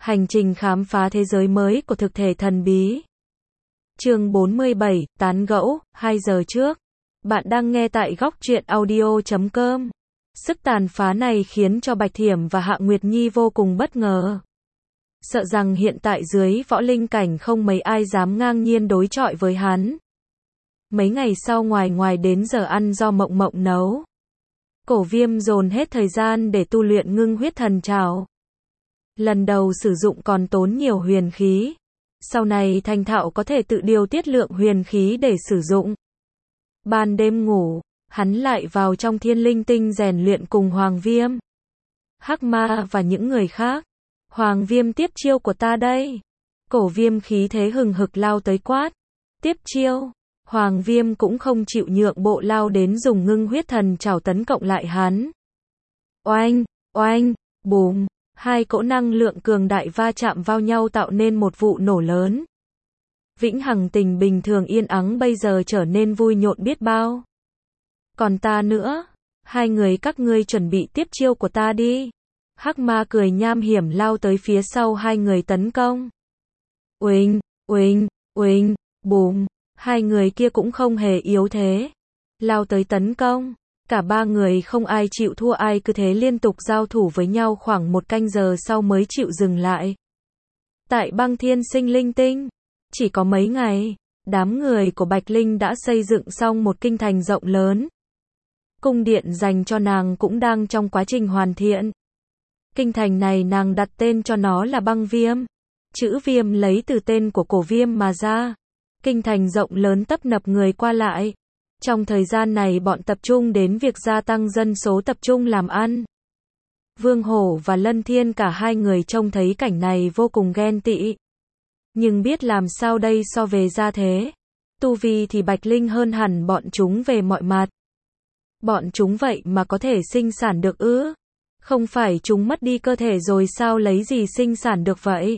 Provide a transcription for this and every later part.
Hành trình khám phá thế giới mới của thực thể thần bí. Chương 47, tán gẫu, 2 giờ trước. Bạn đang nghe tại góc truyện audio.com. Sức tàn phá này khiến cho Bạch Thiểm và Hạ Nguyệt Nhi vô cùng bất ngờ. Sợ rằng hiện tại dưới võ linh cảnh không mấy ai dám ngang nhiên đối chọi với hắn. Mấy ngày sau ngoài đến giờ ăn do Mộng Mộng nấu. Cổ Viêm dồn hết thời gian để tu luyện ngưng huyết thần trảo. Lần đầu sử dụng còn tốn nhiều huyền khí. Sau này thành thạo có thể tự điều tiết lượng huyền khí để sử dụng. Ban đêm ngủ, hắn lại vào trong Thiên Linh Tinh rèn luyện cùng Hoàng Viêm, Hắc Ma và những người khác. Hoàng Viêm, tiếp chiêu của ta đây. Cổ Viêm khí thế hừng hực lao tới quát. Tiếp chiêu. Hoàng Viêm cũng không chịu nhượng bộ, lao đến dùng ngưng huyết thần trảo tấn cộng lại hắn. Oanh, oanh, bùm. Hai cỗ năng lượng cường đại va chạm vào nhau tạo nên một vụ nổ lớn. Vĩnh hằng tình bình thường yên ắng bây giờ trở nên vui nhộn biết bao. Còn ta nữa, hai người các ngươi chuẩn bị tiếp chiêu của ta đi. Hắc Ma cười nham hiểm lao tới phía sau hai người tấn công. Uỳnh, uỳnh, uỳnh, bùm. Hai người kia cũng không hề yếu thế, lao tới tấn công. Cả ba người không ai chịu thua ai, cứ thế liên tục giao thủ với nhau khoảng 1 canh giờ sau mới chịu dừng lại. Tại Băng Thiên Sinh Linh Tinh, chỉ có mấy ngày, đám người của Bạch Linh đã xây dựng xong một kinh thành rộng lớn. Cung điện dành cho nàng cũng đang trong quá trình hoàn thiện. Kinh thành này nàng đặt tên cho nó là Băng Viêm. Chữ Viêm lấy từ tên của Cổ Viêm mà ra. Kinh thành rộng lớn tấp nập người qua lại. Trong thời gian này bọn tập trung đến việc gia tăng dân số, tập trung làm ăn. Vương Hổ và Lân Thiên cả hai người trông thấy cảnh này vô cùng ghen tị. Nhưng biết làm sao đây, so về gia thế, tu vi thì Bạch Linh hơn hẳn bọn chúng về mọi mặt. Bọn chúng vậy mà có thể sinh sản được ư? Không phải chúng mất đi cơ thể rồi sao, lấy gì sinh sản được vậy?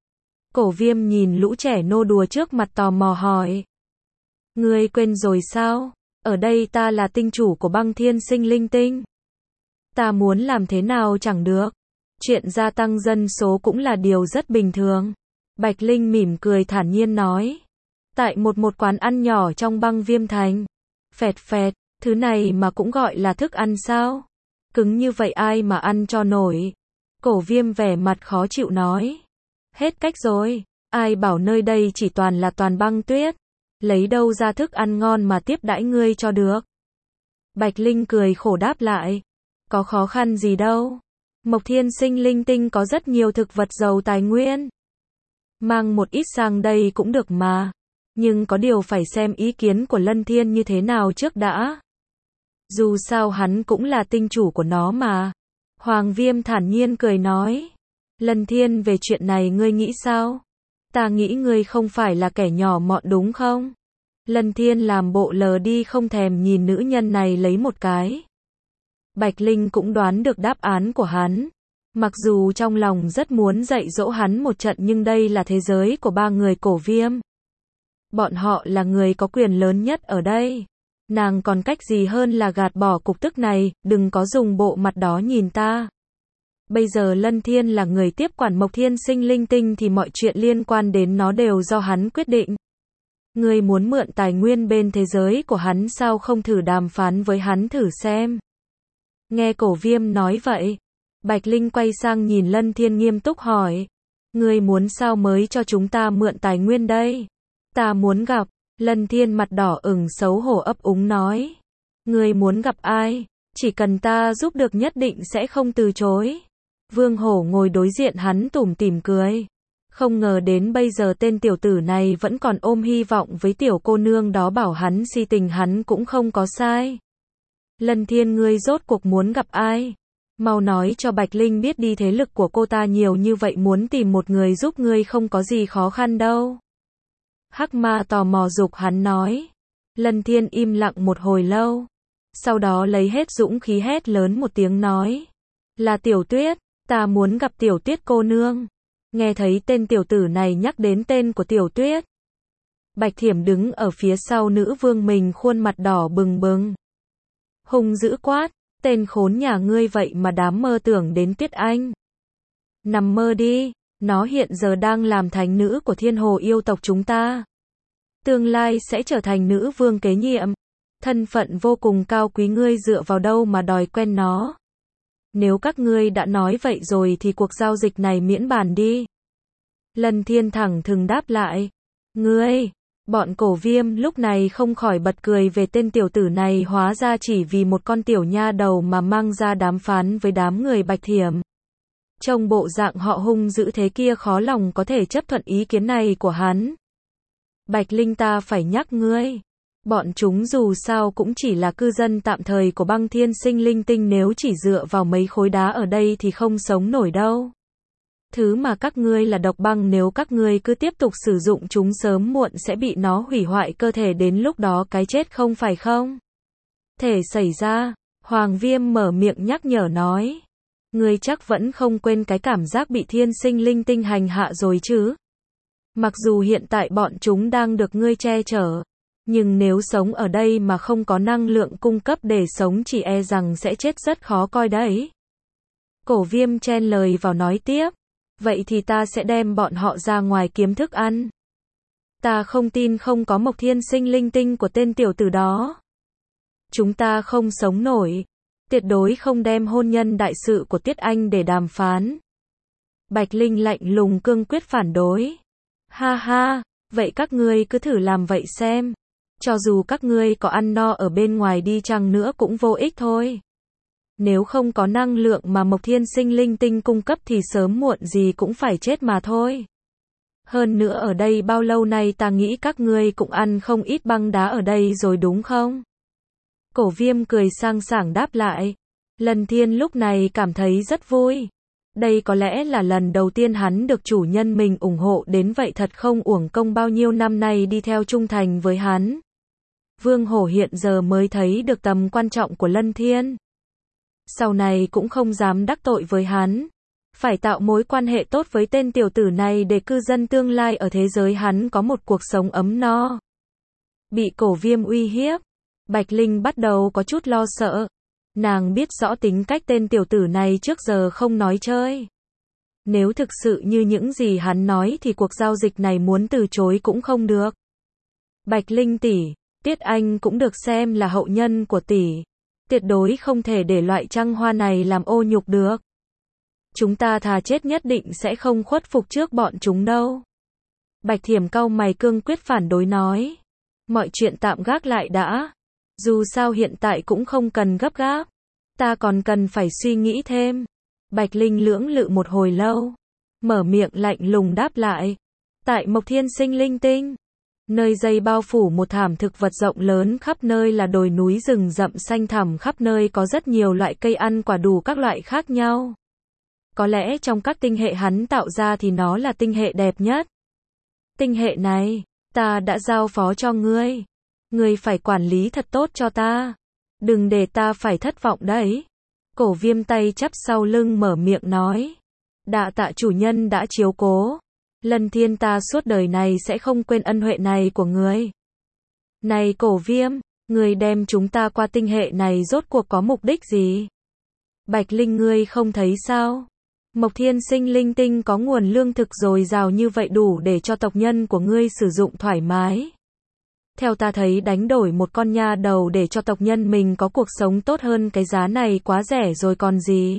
Cổ Viêm nhìn lũ trẻ nô đùa trước mặt tò mò hỏi. Ngươi quên rồi sao? Ở đây ta là tinh chủ của Băng Thiên Sinh Linh Tinh. Ta muốn làm thế nào chẳng được. Chuyện gia tăng dân số cũng là điều rất bình thường. Bạch Linh mỉm cười thản nhiên nói. Tại một quán ăn nhỏ trong Băng Viêm Thành. Phẹt phẹt, thứ này mà cũng gọi là thức ăn sao? Cứng như vậy ai mà ăn cho nổi? Cổ Viêm vẻ mặt khó chịu nói. Hết cách rồi, ai bảo nơi đây chỉ toàn băng tuyết. Lấy đâu ra thức ăn ngon mà tiếp đãi ngươi cho được. Bạch Linh cười khổ đáp lại. Có khó khăn gì đâu. Mộc Thiên Sinh Linh Tinh có rất nhiều thực vật giàu tài nguyên. Mang một ít sang đây cũng được mà. Nhưng có điều phải xem ý kiến của Lân Thiên như thế nào trước đã. Dù sao hắn cũng là tinh chủ của nó mà. Hoàng Viêm thản nhiên cười nói. Lân Thiên, về chuyện này ngươi nghĩ sao? Ta nghĩ ngươi không phải là kẻ nhỏ mọn đúng không? Lân Thiên làm bộ lờ đi, không thèm nhìn nữ nhân này lấy một cái. Bạch Linh cũng đoán được đáp án của hắn. Mặc dù trong lòng rất muốn dạy dỗ hắn một trận, nhưng đây là thế giới của ba người Cổ Viêm. Bọn họ là người có quyền lớn nhất ở đây. Nàng còn cách gì hơn là gạt bỏ cục tức này, đừng có dùng bộ mặt đó nhìn ta. Bây giờ Lân Thiên là người tiếp quản Mộc Thiên Sinh Linh Tinh thì mọi chuyện liên quan đến nó đều do hắn quyết định. Ngươi muốn mượn tài nguyên bên thế giới của hắn sao không thử đàm phán với hắn thử xem? Nghe Cổ Viêm nói vậy, Bạch Linh quay sang nhìn Lân Thiên nghiêm túc hỏi. Ngươi muốn sao mới cho chúng ta mượn tài nguyên đây? Ta muốn gặp. Lân Thiên mặt đỏ ửng xấu hổ ấp úng nói. Ngươi muốn gặp ai? Chỉ cần ta giúp được nhất định sẽ không từ chối. Vương Hổ ngồi đối diện hắn tủm tỉm cười. Không ngờ đến bây giờ tên tiểu tử này vẫn còn ôm hy vọng với tiểu cô nương đó, bảo hắn si tình hắn cũng không có sai. Lân Thiên, ngươi rốt cuộc muốn gặp ai? Mau nói cho Bạch Linh biết đi, thế lực của cô ta nhiều như vậy, muốn tìm một người giúp ngươi không có gì khó khăn đâu. Hắc Ma tò mò giục hắn nói. Lân Thiên im lặng một hồi lâu. Sau đó lấy hết dũng khí hét lớn một tiếng nói. Là Tiểu Tuyết, ta muốn gặp Tiểu Tuyết cô nương. Nghe thấy tên tiểu tử này nhắc đến tên của Tiểu Tuyết. Bạch Thiểm đứng ở phía sau nữ vương mình, khuôn mặt đỏ bừng bừng. Hung dữ quát, tên khốn nhà ngươi vậy mà dám mơ tưởng đến Tuyết Anh. Nằm mơ đi, Nó hiện giờ đang làm thánh nữ của Thiên Hồ yêu tộc chúng ta. Tương lai sẽ trở thành nữ vương kế nhiệm. Thân phận vô cùng cao quý, ngươi dựa vào đâu mà đòi quen nó? Nếu các ngươi đã nói vậy rồi thì cuộc giao dịch này miễn bàn đi. Lân Thiên thẳng thừng đáp lại. Ngươi! Bọn Cổ Viêm lúc này không khỏi bật cười về tên tiểu tử này, hóa ra chỉ vì một con tiểu nha đầu mà mang ra đàm phán với đám người Bạch Thiểm. Trông bộ dạng họ hung dữ thế kia, khó lòng có thể chấp thuận ý kiến này của hắn. Bạch Linh, ta phải nhắc ngươi. Bọn chúng dù sao cũng chỉ là cư dân tạm thời của Băng Thiên Sinh Linh Tinh, nếu chỉ dựa vào mấy khối đá ở đây thì không sống nổi đâu. Thứ mà các ngươi là độc băng, nếu các ngươi cứ tiếp tục sử dụng chúng sớm muộn sẽ bị nó hủy hoại cơ thể, đến lúc đó cái chết không phải không thể xảy ra. Hoàng Viêm mở miệng nhắc nhở nói. Ngươi chắc vẫn không quên cái cảm giác bị Thiên Sinh Linh Tinh hành hạ rồi chứ? Mặc dù hiện tại bọn chúng đang được ngươi che chở, nhưng nếu sống ở đây mà không có năng lượng cung cấp để sống, chỉ e rằng sẽ chết rất khó coi đấy. Cổ Viêm chen lời vào nói tiếp. Vậy thì ta sẽ đem bọn họ ra ngoài kiếm thức ăn. Ta không tin không có Mộc Thiên Sinh Linh Tinh của tên tiểu tử đó, chúng ta không sống nổi. Tuyệt đối không đem hôn nhân đại sự của Tiết Anh để đàm phán. Bạch Linh lạnh lùng cương quyết phản đối. Ha ha, vậy các ngươi cứ thử làm vậy xem. Cho dù các ngươi có ăn no ở bên ngoài đi chăng nữa cũng vô ích thôi. Nếu không có năng lượng mà Mộc Thiên Sinh Linh Tinh cung cấp thì sớm muộn gì cũng phải chết mà thôi. Hơn nữa ở đây bao lâu nay ta nghĩ các ngươi cũng ăn không ít băng đá ở đây rồi đúng không? Cổ Viêm cười sang sảng đáp lại. Lân Thiên lúc này cảm thấy rất vui. Đây có lẽ là lần đầu tiên hắn được chủ nhân mình ủng hộ đến vậy, thật không uổng công bao nhiêu năm nay đi theo trung thành với hắn. Vương Hổ hiện giờ mới thấy được tầm quan trọng của Lân Thiên. Sau này cũng không dám đắc tội với hắn. Phải tạo mối quan hệ tốt với tên tiểu tử này để cư dân tương lai ở thế giới hắn có một cuộc sống ấm no. Bị Cổ Viêm uy hiếp, Bạch Linh bắt đầu có chút lo sợ. Nàng biết rõ tính cách tên tiểu tử này trước giờ không nói chơi. Nếu thực sự như những gì hắn nói thì cuộc giao dịch này muốn từ chối cũng không được. Bạch Linh tỷ, Tiết Anh cũng được xem là hậu nhân của tỷ. Tuyệt đối không thể để loại trăng hoa này làm ô nhục được. Chúng ta thà chết nhất định sẽ không khuất phục trước bọn chúng đâu. Bạch Thiểm cau mày cương quyết phản đối nói. Mọi chuyện tạm gác lại đã. Dù sao hiện tại cũng không cần gấp gáp. Ta còn cần phải suy nghĩ thêm. Bạch Linh lưỡng lự một hồi lâu. Mở miệng lạnh lùng đáp lại. Tại Mộc Thiên Sinh Linh Tinh, nơi dây bao phủ một thảm thực vật rộng lớn, khắp nơi là đồi núi rừng rậm xanh thẳm, khắp nơi có rất nhiều loại cây ăn quả đủ các loại khác nhau. Có lẽ trong các tinh hệ hắn tạo ra thì nó là tinh hệ đẹp nhất. Tinh hệ này, ta đã giao phó cho ngươi. Ngươi phải quản lý thật tốt cho ta. Đừng để ta phải thất vọng đấy. Cổ Viêm tay chắp sau lưng mở miệng nói. Đa tạ chủ nhân đã chiếu cố. Lân Thiên, ta suốt đời này sẽ không quên ân huệ này của ngươi. Này Cổ Viêm, ngươi đem chúng ta qua tinh hệ này rốt cuộc có mục đích gì? Bạch Linh, ngươi không thấy sao? Mộc Thiên Sinh Linh Tinh có nguồn lương thực dồi dào như vậy, đủ để cho tộc nhân của ngươi sử dụng thoải mái. Theo ta thấy đánh đổi một con nha đầu để cho tộc nhân mình có cuộc sống tốt hơn, cái giá này quá rẻ rồi còn gì.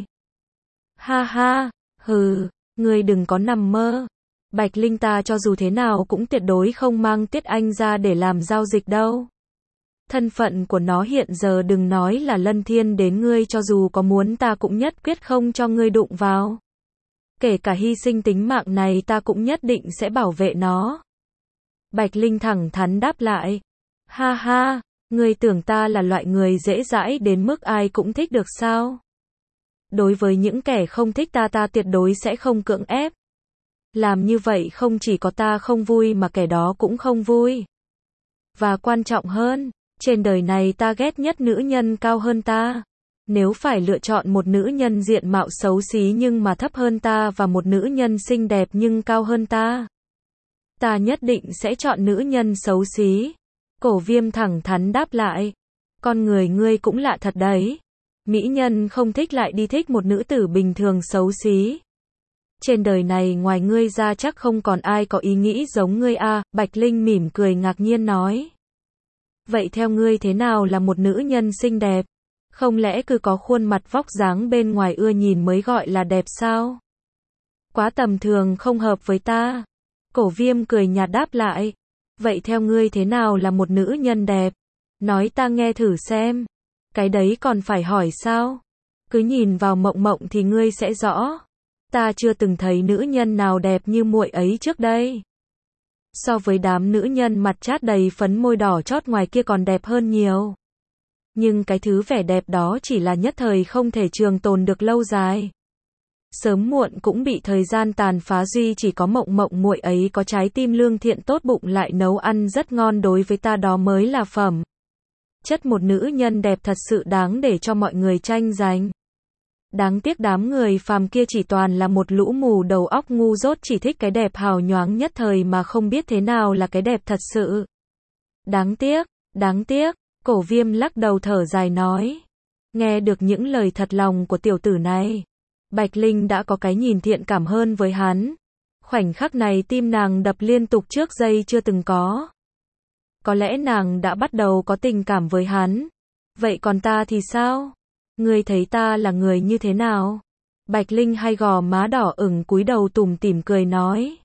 Ha ha, hừ, ngươi đừng có nằm mơ. Bạch Linh, ta cho dù thế nào cũng tuyệt đối không mang Tiết Anh ra để làm giao dịch đâu. Thân phận của nó hiện giờ đừng nói là Lân Thiên đến ngươi, cho dù có muốn ta cũng nhất quyết không cho ngươi đụng vào. Kể cả hy sinh tính mạng này ta cũng nhất định sẽ bảo vệ nó. Bạch Linh thẳng thắn đáp lại. Ha ha, ngươi tưởng ta là loại người dễ dãi đến mức ai cũng thích được sao? Đối với những kẻ không thích ta, ta tuyệt đối sẽ không cưỡng ép. Làm như vậy không chỉ có ta không vui mà kẻ đó cũng không vui. Và quan trọng hơn, trên đời này ta ghét nhất nữ nhân cao hơn ta. Nếu phải lựa chọn một nữ nhân diện mạo xấu xí nhưng mà thấp hơn ta và một nữ nhân xinh đẹp nhưng cao hơn ta, ta nhất định sẽ chọn nữ nhân xấu xí. Cổ Viêm thẳng thắn đáp lại. Con người ngươi cũng lạ thật đấy. Mỹ nhân không thích lại đi thích một nữ tử bình thường xấu xí. Trên đời này ngoài ngươi ra chắc không còn ai có ý nghĩ giống ngươi a, Bạch Linh mỉm cười ngạc nhiên nói. Vậy theo ngươi thế nào là một nữ nhân xinh đẹp? Không lẽ cứ có khuôn mặt vóc dáng bên ngoài ưa nhìn mới gọi là đẹp sao? Quá tầm thường không hợp với ta. Cổ Viêm cười nhạt đáp lại. Vậy theo ngươi thế nào là một nữ nhân đẹp? Nói ta nghe thử xem. Cái đấy còn phải hỏi sao? Cứ nhìn vào Mộng Mộng thì ngươi sẽ rõ. Ta chưa từng thấy nữ nhân nào đẹp như muội ấy trước đây. So với đám nữ nhân mặt chát đầy phấn môi đỏ chót ngoài kia còn đẹp hơn nhiều. Nhưng cái thứ vẻ đẹp đó chỉ là nhất thời, không thể trường tồn được lâu dài. Sớm muộn cũng bị thời gian tàn phá, duy chỉ có Mộng Mộng muội ấy có trái tim lương thiện tốt bụng lại nấu ăn rất ngon, đối với ta đó mới là phẩm chất một nữ nhân đẹp thật sự đáng để cho mọi người tranh giành. Đáng tiếc đám người phàm kia chỉ toàn là một lũ mù đầu óc ngu dốt, chỉ thích cái đẹp hào nhoáng nhất thời mà không biết thế nào là cái đẹp thật sự. Đáng tiếc, Cổ Viêm lắc đầu thở dài nói. Nghe được những lời thật lòng của tiểu tử này, Bạch Linh đã có cái nhìn thiện cảm hơn với hắn. Khoảnh khắc này tim nàng đập liên tục trước giây chưa từng có. Có lẽ nàng đã bắt đầu có tình cảm với hắn. Vậy còn ta thì sao? Ngươi thấy ta là người như thế nào? Bạch Linh hai gò má đỏ ửng cúi đầu tủm tỉm cười nói.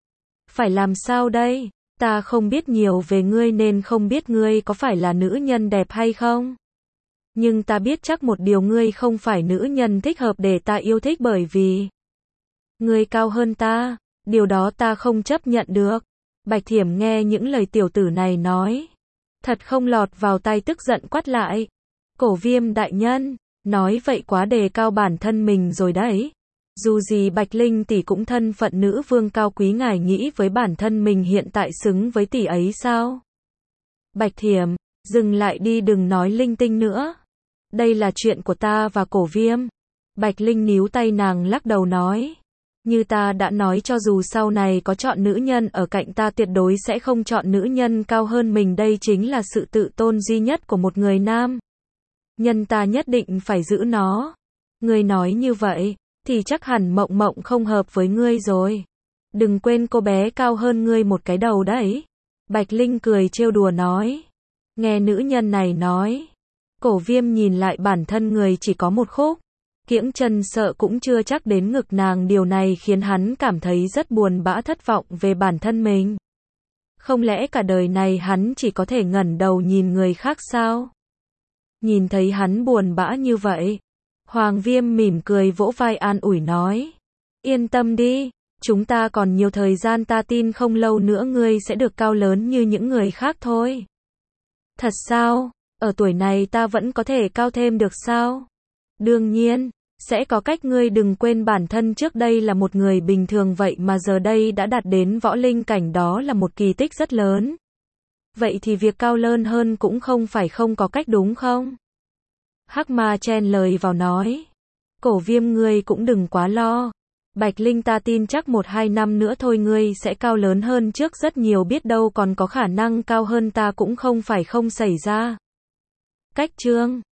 Phải làm sao đây? Ta không biết nhiều về ngươi nên không biết ngươi có phải là nữ nhân đẹp hay không. Nhưng ta biết chắc một điều, ngươi không phải nữ nhân thích hợp để ta yêu thích, bởi vì ngươi cao hơn ta. Điều đó ta không chấp nhận được. Bạch Thiểm nghe những lời tiểu tử này nói, thật không lọt vào tai, tức giận quát lại. Cổ Viêm đại nhân, nói vậy quá đề cao bản thân mình rồi đấy. Dù gì Bạch Linh tỷ cũng thân phận nữ vương cao quý, ngài nghĩ với bản thân mình hiện tại xứng với tỷ ấy sao? Bạch Thiểm, dừng lại đi, đừng nói linh tinh nữa. Đây là chuyện của ta và Cổ Viêm. Bạch Linh níu tay nàng lắc đầu nói. Như ta đã nói, cho dù sau này có chọn nữ nhân ở cạnh ta, tuyệt đối sẽ không chọn nữ nhân cao hơn mình, đây chính là sự tự tôn duy nhất của một người nam. Nhân ta nhất định phải giữ nó. Ngươi nói như vậy, thì chắc hẳn Mộng Mộng không hợp với ngươi rồi. Đừng quên cô bé cao hơn ngươi một cái đầu đấy. Bạch Linh cười trêu đùa nói. Nghe nữ nhân này nói, Cổ Viêm nhìn lại bản thân người chỉ có một khúc kiễng chân sợ cũng chưa chắc đến ngực nàng, điều này khiến hắn cảm thấy rất buồn bã, thất vọng về bản thân mình. Không lẽ cả đời này hắn chỉ có thể ngẩng đầu nhìn người khác sao? Nhìn thấy hắn buồn bã như vậy, Hoàng Viêm mỉm cười vỗ vai an ủi nói. Yên tâm đi, chúng ta còn nhiều thời gian, ta tin không lâu nữa ngươi sẽ được cao lớn như những người khác thôi. Thật sao? Ở tuổi này ta vẫn có thể cao thêm được sao? Đương nhiên, sẽ có cách, ngươi đừng quên bản thân trước đây là một người bình thường, vậy mà giờ đây đã đạt đến võ linh cảnh, đó là một kỳ tích rất lớn. Vậy thì việc cao lớn hơn cũng không phải không có cách, đúng không? Hắc Ma chen lời vào nói. Cổ Viêm, ngươi cũng đừng quá lo. Bạch Linh, ta tin chắc 1-2 năm nữa thôi ngươi sẽ cao lớn hơn trước rất nhiều, biết đâu còn có khả năng cao hơn ta cũng không phải không xảy ra. Cách chương